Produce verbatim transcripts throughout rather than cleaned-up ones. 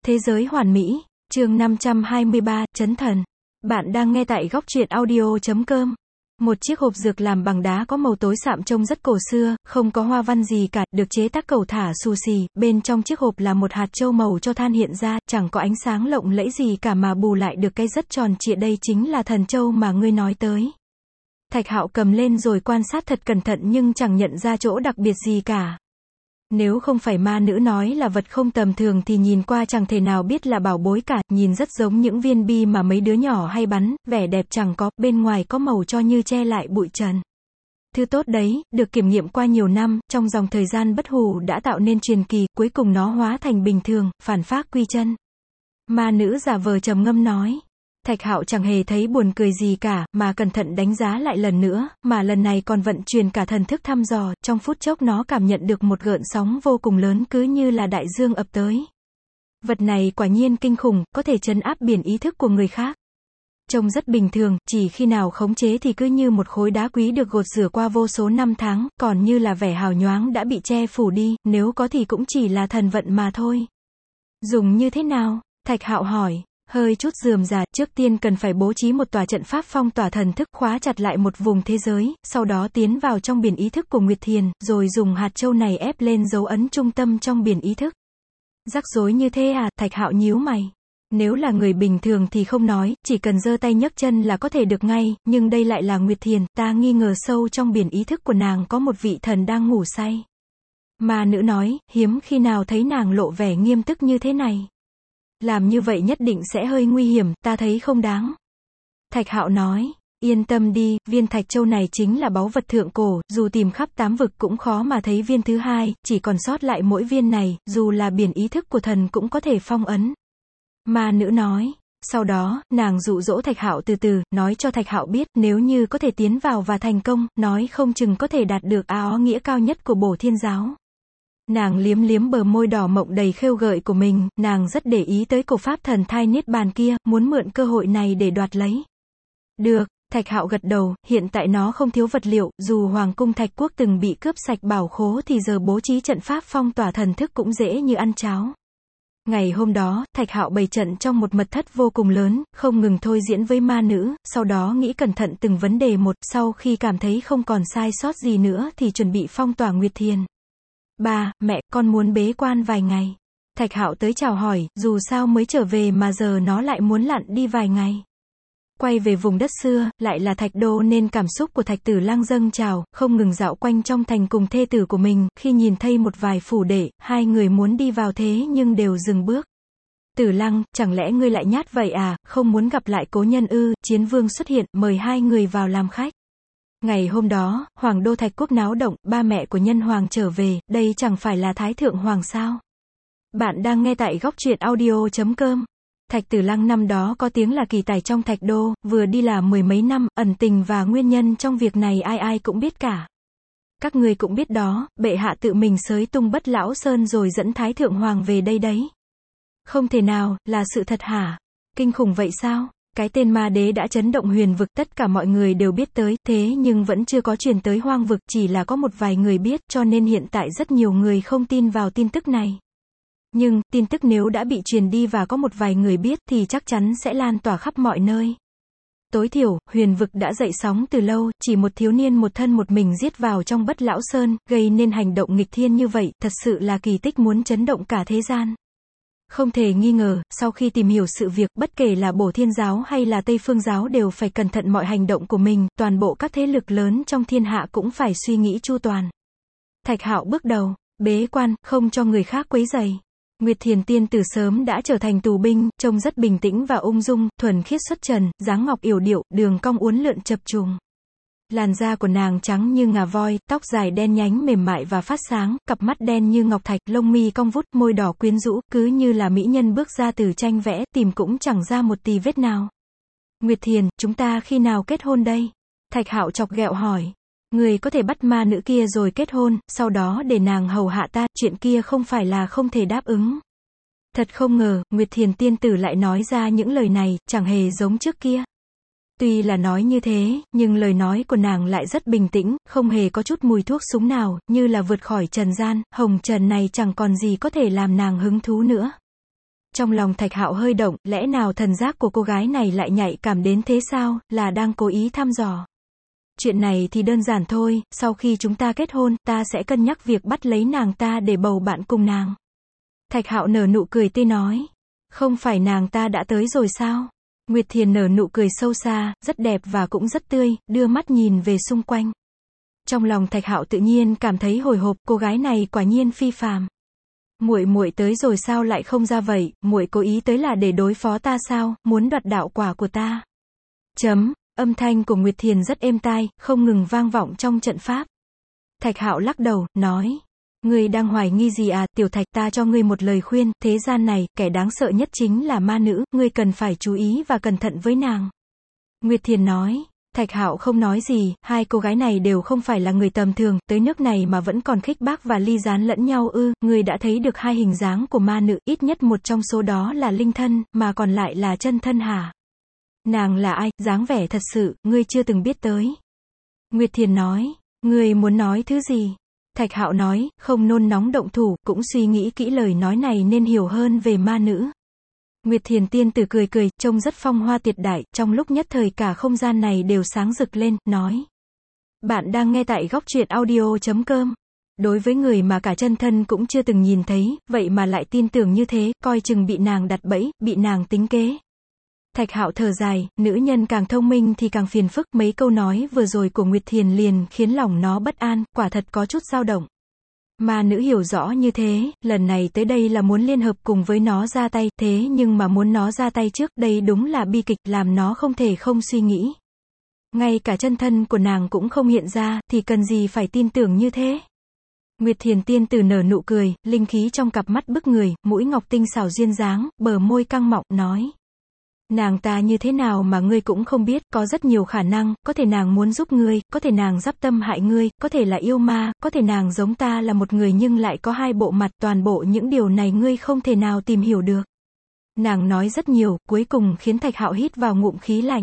Thế giới hoàn mỹ, chương năm trăm hai mươi ba, Chấn thần. Bạn đang nghe tại góc truyện audio chấm com. Một chiếc hộp dược làm bằng đá có màu tối sạm trông rất cổ xưa, không có hoa văn gì cả, được chế tác cầu thả xù xì, bên trong chiếc hộp là một hạt châu màu cho than hiện ra, chẳng có ánh sáng lộng lẫy gì cả mà bù lại được cái rất tròn trịa, đây chính là thần châu mà ngươi nói tới. Thạch Hạo cầm lên rồi quan sát thật cẩn thận nhưng chẳng nhận ra chỗ đặc biệt gì cả. Nếu không phải ma nữ nói là vật không tầm thường thì nhìn qua chẳng thể nào biết là bảo bối cả, nhìn rất giống những viên bi mà mấy đứa nhỏ hay bắn, vẻ đẹp chẳng có, bên ngoài có màu cho như che lại bụi trần. Thứ tốt đấy, được kiểm nghiệm qua nhiều năm, trong dòng thời gian bất hủ đã tạo nên truyền kỳ, cuối cùng nó hóa thành bình thường, phản phác quy chân. Ma nữ giả vờ trầm ngâm nói. Thạch Hạo chẳng hề thấy buồn cười gì cả, mà cẩn thận đánh giá lại lần nữa, mà lần này còn vận chuyển cả thần thức thăm dò, trong phút chốc nó cảm nhận được một gợn sóng vô cùng lớn cứ như là đại dương ập tới. Vật này quả nhiên kinh khủng, có thể trấn áp biển ý thức của người khác. Trông rất bình thường, chỉ khi nào khống chế thì cứ như một khối đá quý được gột rửa qua vô số năm tháng, còn như là vẻ hào nhoáng đã bị che phủ đi, nếu có thì cũng chỉ là thần vận mà thôi. Dùng như thế nào? Thạch Hạo hỏi. Hơi chút rườm rà, trước tiên cần phải bố trí một tòa trận pháp phong tỏa thần thức, khóa chặt lại một vùng thế giới, sau đó tiến vào trong biển ý thức của Nguyệt Thiền, rồi dùng hạt châu này ép lên dấu ấn trung tâm trong biển ý thức. Rắc rối như thế à? Thạch Hạo nhíu mày. Nếu là người bình thường thì không nói, chỉ cần giơ tay nhấc chân là có thể được ngay, nhưng đây lại là Nguyệt Thiền, ta nghi ngờ sâu trong biển ý thức của nàng có một vị thần đang ngủ say. Ma nữ nói, hiếm khi nào thấy nàng lộ vẻ nghiêm túc như thế này. Làm như vậy nhất định sẽ hơi nguy hiểm, ta thấy không đáng. Thạch Hạo nói, yên tâm đi, viên thạch châu này chính là báu vật thượng cổ, dù tìm khắp tám vực cũng khó mà thấy viên thứ hai, chỉ còn sót lại mỗi viên này, dù là biển ý thức của thần cũng có thể phong ấn. Ma nữ nói. Sau đó, nàng dụ dỗ Thạch Hạo từ từ, nói cho Thạch Hạo biết, nếu như có thể tiến vào và thành công, nói không chừng có thể đạt được áo nghĩa cao nhất của Bổ Thiên giáo. Nàng liếm liếm bờ môi đỏ mọng đầy khêu gợi của mình, nàng rất để ý tới cổ pháp thần thai niết bàn kia, muốn mượn cơ hội này để đoạt lấy. Được, Thạch Hạo gật đầu, hiện tại nó không thiếu vật liệu, dù Hoàng cung Thạch Quốc từng bị cướp sạch bảo khố thì giờ bố trí trận pháp phong tỏa thần thức cũng dễ như ăn cháo. Ngày hôm đó, Thạch Hạo bày trận trong một mật thất vô cùng lớn, không ngừng thôi diễn với ma nữ, sau đó nghĩ cẩn thận từng vấn đề một, sau khi cảm thấy không còn sai sót gì nữa thì chuẩn bị phong tỏa Nguyệt Thiền. Ba, mẹ, con muốn bế quan vài ngày. Thạch Hạo tới chào hỏi, dù sao mới trở về mà giờ nó lại muốn lặn đi vài ngày. Quay về vùng đất xưa, lại là Thạch Đô nên cảm xúc của Thạch Tử Lăng dâng trào, không ngừng dạo quanh trong thành cùng thê tử của mình, khi nhìn thấy một vài phủ đệ, hai người muốn đi vào thế nhưng đều dừng bước. Tử Lăng, chẳng lẽ ngươi lại nhát vậy à, không muốn gặp lại cố nhân ư? Chiến Vương xuất hiện, mời hai người vào làm khách. Ngày hôm đó, Hoàng đô Thạch Quốc náo động, ba mẹ của nhân hoàng trở về, đây chẳng phải là Thái Thượng Hoàng sao? Bạn đang nghe tại góc truyện audio chấm com. Thạch Tử Lăng năm đó có tiếng là kỳ tài trong Thạch Đô, vừa đi làm mười mấy năm, ẩn tình và nguyên nhân trong việc này ai ai cũng biết cả. Các người cũng biết đó, bệ hạ tự mình xới tung Bất Lão Sơn rồi dẫn Thái Thượng Hoàng về đây đấy. Không thể nào, là sự thật hả? Kinh khủng vậy sao? Cái tên ma đế đã chấn động huyền vực, tất cả mọi người đều biết tới, thế nhưng vẫn chưa có truyền tới hoang vực, chỉ là có một vài người biết, cho nên hiện tại rất nhiều người không tin vào tin tức này. Nhưng, tin tức nếu đã bị truyền đi và có một vài người biết thì chắc chắn sẽ lan tỏa khắp mọi nơi. Tối thiểu, huyền vực đã dậy sóng từ lâu, chỉ một thiếu niên một thân một mình giết vào trong Bất Lão Sơn, gây nên hành động nghịch thiên như vậy, thật sự là kỳ tích muốn chấn động cả thế gian. Không thể nghi ngờ, sau khi tìm hiểu sự việc, bất kể là Bổ Thiên giáo hay là Tây Phương giáo đều phải cẩn thận mọi hành động của mình, toàn bộ các thế lực lớn trong thiên hạ cũng phải suy nghĩ chu toàn. Thạch Hạo bước đầu, bế quan, không cho người khác quấy rầy. Nguyệt Thiền tiên từ sớm đã trở thành tù binh, trông rất bình tĩnh và ung dung, thuần khiết xuất trần, dáng ngọc yểu điệu, đường cong uốn lượn chập trùng. Làn da của nàng trắng như ngà voi, tóc dài đen nhánh mềm mại và phát sáng, cặp mắt đen như ngọc thạch, lông mi cong vút, môi đỏ quyến rũ, cứ như là mỹ nhân bước ra từ tranh vẽ, tìm cũng chẳng ra một tì vết nào. Nguyệt Thiền, chúng ta khi nào kết hôn đây? Thạch Hạo chọc ghẹo hỏi. Người có thể bắt ma nữ kia rồi kết hôn, sau đó để nàng hầu hạ ta, chuyện kia không phải là không thể đáp ứng. Thật không ngờ, Nguyệt Thiền tiên tử lại nói ra những lời này, chẳng hề giống trước kia. Tuy là nói như thế, nhưng lời nói của nàng lại rất bình tĩnh, không hề có chút mùi thuốc súng nào, như là vượt khỏi trần gian, hồng trần này chẳng còn gì có thể làm nàng hứng thú nữa. Trong lòng Thạch Hạo hơi động, lẽ nào thần giác của cô gái này lại nhạy cảm đến thế sao, là đang cố ý thăm dò. Chuyện này thì đơn giản thôi, sau khi chúng ta kết hôn, ta sẽ cân nhắc việc bắt lấy nàng ta để bầu bạn cùng nàng. Thạch Hạo nở nụ cười tươi nói. Không phải nàng ta đã tới rồi sao? Nguyệt Thiền nở nụ cười sâu xa, rất đẹp và cũng rất tươi, đưa mắt nhìn về xung quanh. Trong lòng Thạch Hạo tự nhiên cảm thấy hồi hộp, cô gái này quả nhiên phi phàm. Muội muội tới rồi sao lại không ra vậy, muội cố ý tới là để đối phó ta sao, muốn đoạt đạo quả của ta. Chấm, âm thanh của Nguyệt Thiền rất êm tai, không ngừng vang vọng trong trận pháp. Thạch Hạo lắc đầu, nói. Ngươi đang hoài nghi gì à, Tiểu Thạch, ta cho ngươi một lời khuyên, thế gian này, kẻ đáng sợ nhất chính là ma nữ, ngươi cần phải chú ý và cẩn thận với nàng. Nguyệt Thiền nói. Thạch Hạo không nói gì, hai cô gái này đều không phải là người tầm thường, tới nước này mà vẫn còn khích bác và ly gián lẫn nhau ư, ngươi đã thấy được hai hình dáng của ma nữ, ít nhất một trong số đó là linh thân, mà còn lại là chân thân hả? Nàng là ai, dáng vẻ thật sự, ngươi chưa từng biết tới. Nguyệt Thiền nói, ngươi muốn nói thứ gì? Thạch Hạo nói, không nôn nóng động thủ, cũng suy nghĩ kỹ lời nói này nên hiểu hơn về ma nữ. Nguyệt Thiền tiên tử cười cười, trông rất phong hoa tuyệt đại, trong lúc nhất thời cả không gian này đều sáng rực lên, nói. Bạn đang nghe tại góc truyện audio chấm com. Đối với người mà cả chân thân cũng chưa từng nhìn thấy, vậy mà lại tin tưởng như thế, coi chừng bị nàng đặt bẫy, bị nàng tính kế. Thạch Hạo thở dài, nữ nhân càng thông minh thì càng phiền phức, mấy câu nói vừa rồi của Nguyệt Thiền liền khiến lòng nó bất an, quả thật có chút dao động. Ma nữ hiểu rõ như thế, lần này tới đây là muốn liên hợp cùng với nó ra tay, thế nhưng mà muốn nó ra tay trước, đây đúng là bi kịch, làm nó không thể không suy nghĩ. Ngay cả chân thân của nàng cũng không hiện ra, thì cần gì phải tin tưởng như thế. Nguyệt Thiền tiên tử nở nụ cười, linh khí trong cặp mắt bức người, mũi ngọc tinh xảo duyên dáng, bờ môi căng mọng, nói. Nàng ta như thế nào mà ngươi cũng không biết, có rất nhiều khả năng, có thể nàng muốn giúp ngươi, có thể nàng dắp tâm hại ngươi, có thể là yêu ma, có thể nàng giống ta là một người nhưng lại có hai bộ mặt, toàn bộ những điều này ngươi không thể nào tìm hiểu được. Nàng nói rất nhiều, cuối cùng khiến Thạch Hạo hít vào ngụm khí lạnh.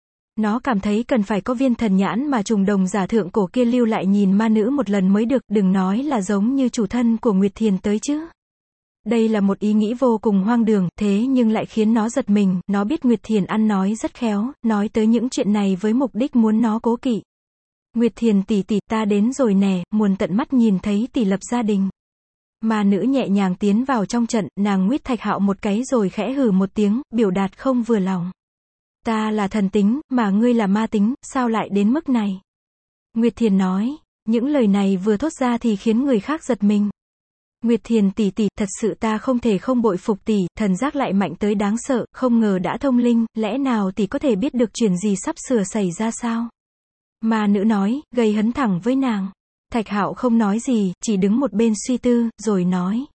Nó cảm thấy cần phải có viên thần nhãn mà trùng đồng giả thượng cổ kia lưu lại nhìn ma nữ một lần mới được, đừng nói là giống như chủ thân của Nguyệt Thiền tới chứ. Đây là một ý nghĩ vô cùng hoang đường, thế nhưng lại khiến nó giật mình, nó biết Nguyệt Thiền ăn nói rất khéo, nói tới những chuyện này với mục đích muốn nó cố kỵ. Nguyệt Thiền tỷ tỷ, ta đến rồi nè, muốn tận mắt nhìn thấy tỷ lập gia đình. Ma nữ nhẹ nhàng tiến vào trong trận, nàng nguyết Thạch Hạo một cái rồi khẽ hừ một tiếng, biểu đạt không vừa lòng. Ta là thần tính, mà ngươi là ma tính, sao lại đến mức này? Nguyệt Thiền nói, những lời này vừa thốt ra thì khiến người khác giật mình. Nguyệt Thiền tỷ tỷ, thật sự ta không thể không bội phục tỷ, thần giác lại mạnh tới đáng sợ, không ngờ đã thông linh, lẽ nào tỷ có thể biết được chuyện gì sắp sửa xảy ra sao? Ma nữ nói, gây hấn thẳng với nàng. Thạch Hạo không nói gì, chỉ đứng một bên suy tư, rồi nói.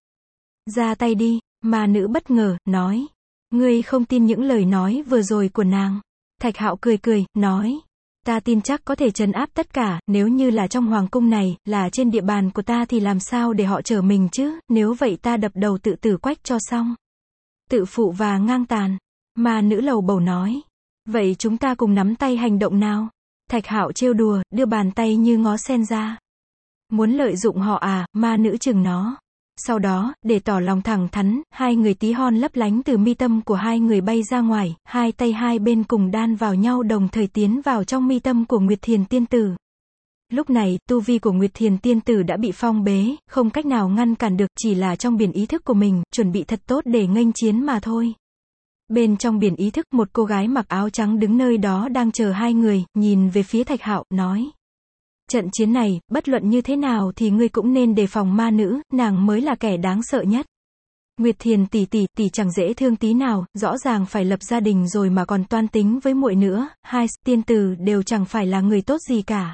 Ra tay đi, ma nữ bất ngờ, nói. Ngươi không tin những lời nói vừa rồi của nàng. Thạch Hạo cười cười, nói. Ta tin chắc có thể trấn áp tất cả, nếu như là trong hoàng cung này, là trên địa bàn của ta thì làm sao để họ trở mình chứ, nếu vậy ta đập đầu tự tử quách cho xong. Tự phụ và ngang tàn. Ma nữ lầu bầu nói. Vậy chúng ta cùng nắm tay hành động nào? Thạch Hạo trêu đùa, đưa bàn tay như ngó sen ra. Muốn lợi dụng họ à, ma nữ chừng nó. Sau đó, để tỏ lòng thẳng thắn, hai người tí hon lấp lánh từ mi tâm của hai người bay ra ngoài, hai tay hai bên cùng đan vào nhau đồng thời tiến vào trong mi tâm của Nguyệt Thiền tiên tử. Lúc này, tu vi của Nguyệt Thiền tiên tử đã bị phong bế, không cách nào ngăn cản được, chỉ là trong biển ý thức của mình, chuẩn bị thật tốt để nghênh chiến mà thôi. Bên trong biển ý thức, một cô gái mặc áo trắng đứng nơi đó đang chờ hai người, nhìn về phía Thạch Hạo, nói. Trận chiến này, bất luận như thế nào thì ngươi cũng nên đề phòng ma nữ, nàng mới là kẻ đáng sợ nhất. Nguyệt Thiền tỷ tỷ, tỷ chẳng dễ thương tí nào, rõ ràng phải lập gia đình rồi mà còn toan tính với muội nữa, hai tiên tử đều chẳng phải là người tốt gì cả.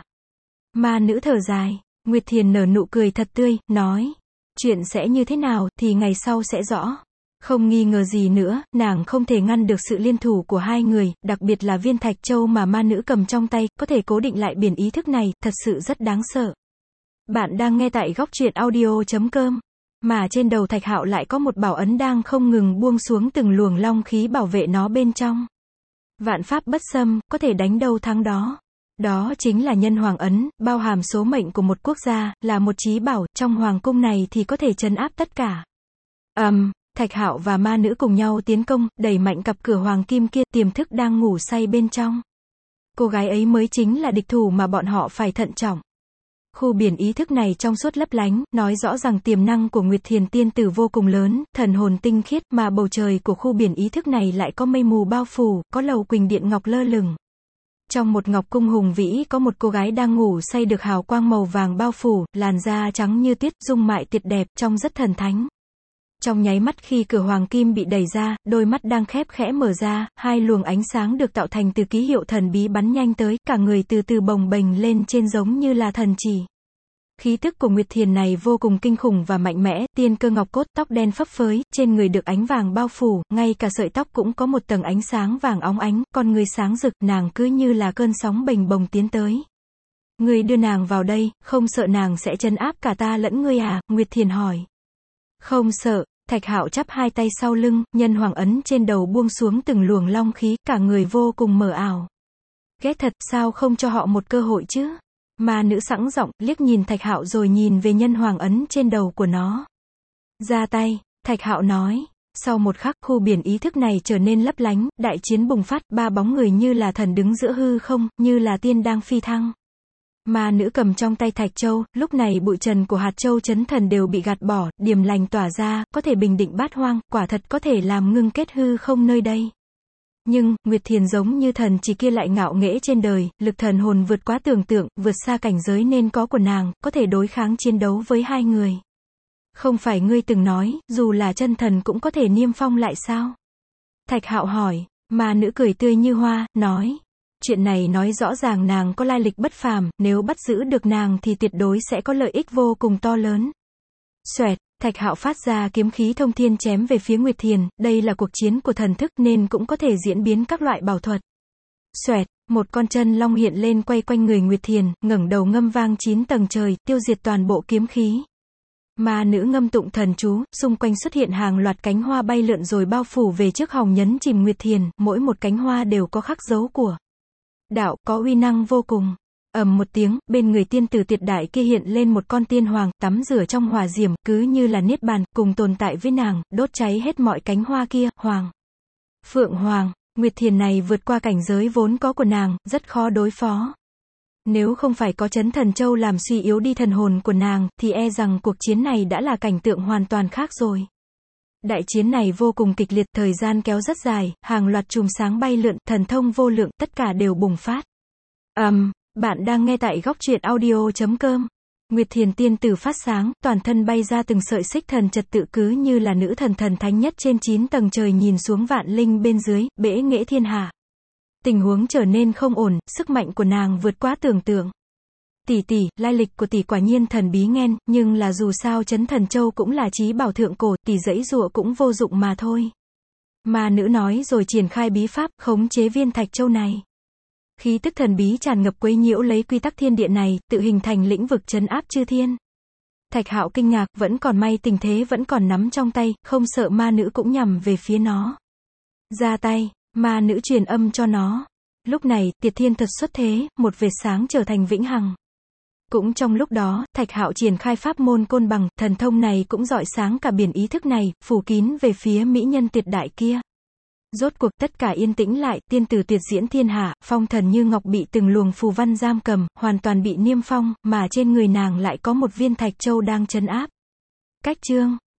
Ma nữ thở dài, Nguyệt Thiền nở nụ cười thật tươi, nói. Chuyện sẽ như thế nào thì ngày sau sẽ rõ. Không nghi ngờ gì nữa, nàng không thể ngăn được sự liên thủ của hai người, đặc biệt là viên thạch châu mà ma nữ cầm trong tay, có thể cố định lại biển ý thức này, thật sự rất đáng sợ. Bạn đang nghe tại góc truyện audio chấm com. Mà trên đầu Thạch Hạo lại có một bảo ấn đang không ngừng buông xuống từng luồng long khí bảo vệ nó bên trong. Vạn pháp bất xâm, có thể đánh đâu thắng đó. Đó chính là nhân hoàng ấn, bao hàm số mệnh của một quốc gia, là một chí bảo, trong hoàng cung này thì có thể trấn áp tất cả. Ầm. Um, Thạch Hạo và ma nữ cùng nhau tiến công, đẩy mạnh cặp cửa hoàng kim kia, tiềm thức đang ngủ say bên trong. Cô gái ấy mới chính là địch thủ mà bọn họ phải thận trọng. Khu biển ý thức này trong suốt lấp lánh, nói rõ rằng tiềm năng của Nguyệt Thiền tiên tử vô cùng lớn, thần hồn tinh khiết, mà bầu trời của khu biển ý thức này lại có mây mù bao phủ, có lầu quỳnh điện ngọc lơ lửng. Trong một ngọc cung hùng vĩ có một cô gái đang ngủ say được hào quang màu vàng bao phủ, làn da trắng như tuyết, dung mạo tuyệt đẹp, trông rất thần thánh. Trong nháy mắt khi cửa hoàng kim bị đẩy ra, đôi mắt đang khép khẽ mở ra, hai luồng ánh sáng được tạo thành từ ký hiệu thần bí bắn nhanh tới, cả người từ từ bồng bềnh lên trên giống như là thần chỉ. Khí tức của Nguyệt Thiền này vô cùng kinh khủng và mạnh mẽ, tiên cơ ngọc cốt, tóc đen phấp phới, trên người được ánh vàng bao phủ, ngay cả sợi tóc cũng có một tầng ánh sáng vàng óng ánh, con người sáng rực, nàng cứ như là cơn sóng bềnh bồng tiến tới. Ngươi đưa nàng vào đây, không sợ nàng sẽ trấn áp cả ta lẫn ngươi à? Nguyệt Thiền hỏi. Không sợ. Thạch Hạo chắp hai tay sau lưng, nhân hoàng ấn trên đầu buông xuống từng luồng long khí, cả người vô cùng mờ ảo. Ghét thật, sao không cho họ một cơ hội chứ? Ma nữ sẵn giọng, liếc nhìn Thạch Hạo rồi nhìn về nhân hoàng ấn trên đầu của nó. Ra tay, Thạch Hạo nói. Sau một khắc, khu biển ý thức này trở nên lấp lánh, đại chiến bùng phát, ba bóng người như là thần đứng giữa hư không, như là tiên đang phi thăng. Ma nữ cầm trong tay thạch châu, lúc này bụi trần của hạt châu chấn thần đều bị gạt bỏ, điềm lành tỏa ra, có thể bình định bát hoang, quả thật có thể làm ngưng kết hư không nơi đây. Nhưng, Nguyệt Thiền giống như thần chỉ kia lại ngạo nghễ trên đời, lực thần hồn vượt quá tưởng tượng, vượt xa cảnh giới nên có của nàng, có thể đối kháng chiến đấu với hai người. Không phải ngươi từng nói, dù là chân thần cũng có thể niêm phong lại sao? Thạch Hạo hỏi, ma nữ cười tươi như hoa, nói. Chuyện này nói rõ ràng nàng có lai lịch bất phàm, nếu bắt giữ được nàng thì tuyệt đối sẽ có lợi ích vô cùng to lớn. Xoẹt, Thạch Hạo phát ra kiếm khí thông thiên chém về phía Nguyệt Thiền, đây là cuộc chiến của thần thức nên cũng có thể diễn biến các loại bảo thuật. Xoẹt, một con chân long hiện lên quay quanh người Nguyệt Thiền, ngẩng đầu ngâm vang chín tầng trời, tiêu diệt toàn bộ kiếm khí. Ma nữ ngâm tụng thần chú, xung quanh xuất hiện hàng loạt cánh hoa bay lượn rồi bao phủ về trước hồng nhấn chìm Nguyệt Thiền, mỗi một cánh hoa đều có khắc dấu của đạo, có uy năng vô cùng. Ầm một tiếng, bên người tiên tử tuyệt đại kia hiện lên một con tiên hoàng, tắm rửa trong hỏa diệm, cứ như là niết bàn, cùng tồn tại với nàng, đốt cháy hết mọi cánh hoa kia, hoàng. Phượng hoàng, Nguyệt Thiền này vượt qua cảnh giới vốn có của nàng, rất khó đối phó. Nếu không phải có chấn thần châu làm suy yếu đi thần hồn của nàng, thì e rằng cuộc chiến này đã là cảnh tượng hoàn toàn khác rồi. Đại chiến này vô cùng kịch liệt, thời gian kéo rất dài, hàng loạt chùm sáng bay lượn, thần thông vô lượng, tất cả đều bùng phát. Ầm, um, bạn đang nghe tại góc truyện audio chấm com. Nguyệt Thiền tiên tử phát sáng, toàn thân bay ra từng sợi xích thần trật tự cứ như là nữ thần thần thánh nhất trên chín tầng trời nhìn xuống vạn linh bên dưới, bẽ nghệ thiên hạ. Tình huống trở nên không ổn, sức mạnh của nàng vượt quá tưởng tượng. Tỷ tỷ, lai lịch của tỷ quả nhiên thần bí nghen, nhưng là dù sao chấn thần châu cũng là chí bảo thượng cổ, tỷ giãy giụa cũng vô dụng mà thôi. Ma nữ nói rồi triển khai bí pháp, khống chế viên thạch châu này. Khí tức thần bí tràn ngập quấy nhiễu lấy quy tắc thiên địa này, tự hình thành lĩnh vực trấn áp chư thiên. Thạch Hạo kinh ngạc, vẫn còn may tình thế vẫn còn nắm trong tay, không sợ ma nữ cũng nhằm về phía nó. Ra tay, ma nữ truyền âm cho nó. Lúc này, Tiệt Thiên Thuật xuất thế, một vệt sáng trở thành vĩnh hằng. Cũng trong lúc đó, Thạch Hạo triển khai pháp môn côn bằng, thần thông này cũng rọi sáng cả biển ý thức này, phủ kín về phía mỹ nhân tuyệt đại kia. Rốt cuộc tất cả yên tĩnh lại, tiên tử tuyệt diễn thiên hạ, phong thần như ngọc bị từng luồng phù văn giam cầm, hoàn toàn bị niêm phong, mà trên người nàng lại có một viên thạch châu đang trấn áp. Cách chương